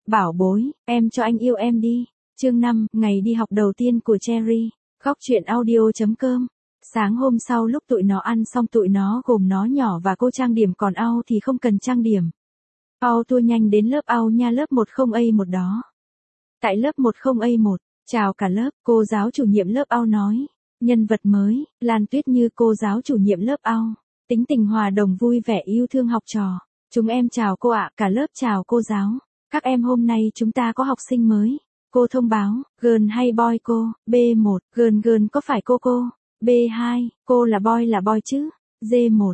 bảo bối, em cho anh yêu em đi. Chương 5, ngày đi học đầu tiên của Cherry. Góc truyện audio.com. Sáng hôm sau lúc tụi nó ăn xong tụi nó gồm nó nhỏ và cô trang điểm còn Au thì không cần trang điểm. Au tua nhanh đến lớp Au nha, lớp 10A1 đó. Tại lớp 10A1, chào cả lớp, cô giáo chủ nhiệm lớp Au nói. Nhân vật mới, Lan Tuyết Như cô giáo chủ nhiệm lớp Au. Tính tình hòa đồng vui vẻ yêu thương học trò. Chúng em chào cô ạ, cả lớp chào cô giáo. Các em hôm nay chúng ta có học sinh mới. Cô thông báo, girl hay boy cô, B1, girl có phải cô? B2, cô là boy chứ? D1,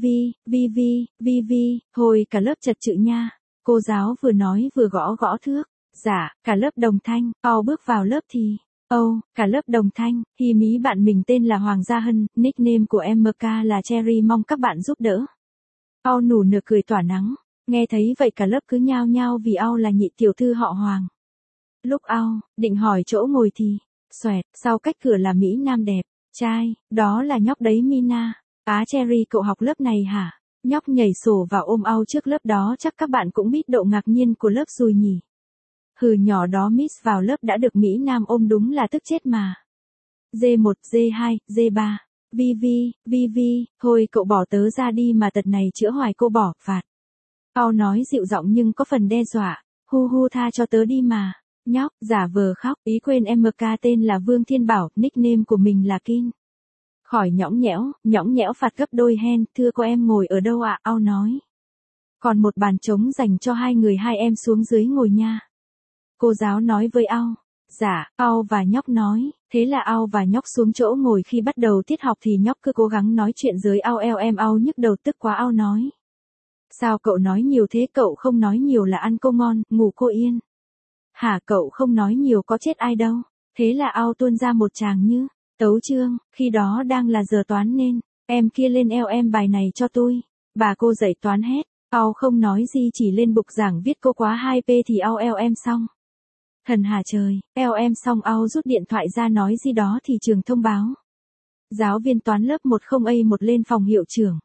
VV, hồi cả lớp chật chự nha. Cô giáo vừa nói vừa gõ thước. Dạ, cả lớp đồng thanh, Au bước vào lớp thì, cả lớp đồng thanh, hi mí bạn mình tên là Hoàng Gia Hân, nickname của MK là Cherry, mong các bạn giúp đỡ. Au nụ nửa cười tỏa nắng, nghe thấy vậy cả lớp cứ nhao nhao vì Au là nhị tiểu thư họ Hoàng. Lúc Au định hỏi chỗ ngồi thì, xoẹt, sau cách cửa là Mỹ Nam đẹp, trai, đó là nhóc đấy Mina. Á Cherry cậu học lớp này hả? Nhóc nhảy sổ vào ôm Au trước lớp đó, chắc các bạn cũng biết độ ngạc nhiên của lớp rồi nhỉ. Hừ, nhỏ đó miss vào lớp đã được Mỹ Nam ôm đúng là tức chết mà. D1, D2, D3, VV, thôi cậu bỏ tớ ra đi mà tật này chữa hoài cô bỏ, phạt. Au nói dịu giọng nhưng có phần đe dọa, hu tha cho tớ đi mà. Nhóc, giả vờ khóc, ý quên MK tên là Vương Thiên Bảo, nickname của mình là Kin. Khỏi nhõng nhẽo phạt gấp đôi hen, thưa cô em ngồi ở đâu ạ? Au nói. Còn một bàn trống dành cho hai người, hai em xuống dưới ngồi nha. Cô giáo nói với Au. Dạ, Au và nhóc nói, thế là Au và nhóc xuống chỗ ngồi. Khi bắt đầu tiết học thì nhóc cứ cố gắng nói chuyện với Au. Au nhức đầu tức quá. Au nói. Sao cậu nói nhiều thế? Cậu không nói nhiều là ăn cô ngon, ngủ cô yên. Hả, cậu không nói nhiều có chết ai đâu. Thế là Au tuôn ra một tràng như tấu chương. Khi đó đang là giờ toán nên em kia lên em bài này cho tôi. Bà cô dạy toán hết. Au không nói gì, chỉ lên bục giảng viết cô quá 2P thì Au em xong. Thần hà trời, em xong Au rút điện thoại ra nói gì đó thì trường thông báo. Giáo viên toán lớp 10A1 lên phòng hiệu trưởng.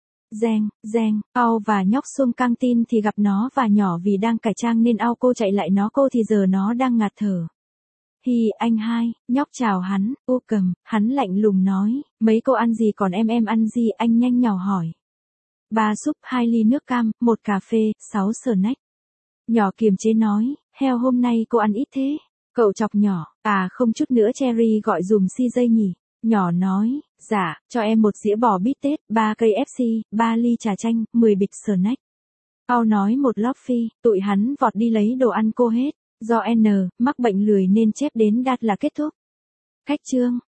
Reng, Au và nhóc xuống căng tin thì gặp nó và nhỏ vì đang cải trang nên Au cô chạy lại cô thì giờ nó đang ngạt thở. Hi anh hai, nhóc chào hắn, cầm, hắn lạnh lùng nói, mấy cô ăn gì còn em ăn gì? Anh nhanh nhỏ hỏi. 3 súp, 2 ly nước cam, 1 cà phê, 6 snack. Nhỏ kiềm chế nói, heo hôm nay cô ăn ít thế. Cậu chọc nhỏ, không chút nữa Cherry gọi dùm CJ nhỉ. Nhỏ nói, dạ, cho em 1 dĩa bò bít tết, 3 cây FC, 3 ly trà chanh, 10 bịch snack. Au nói 1 lóc phi, tụi hắn vọt đi lấy đồ ăn cô hết. Do mắc bệnh lười nên chép đến đạt là kết thúc. Cách chương.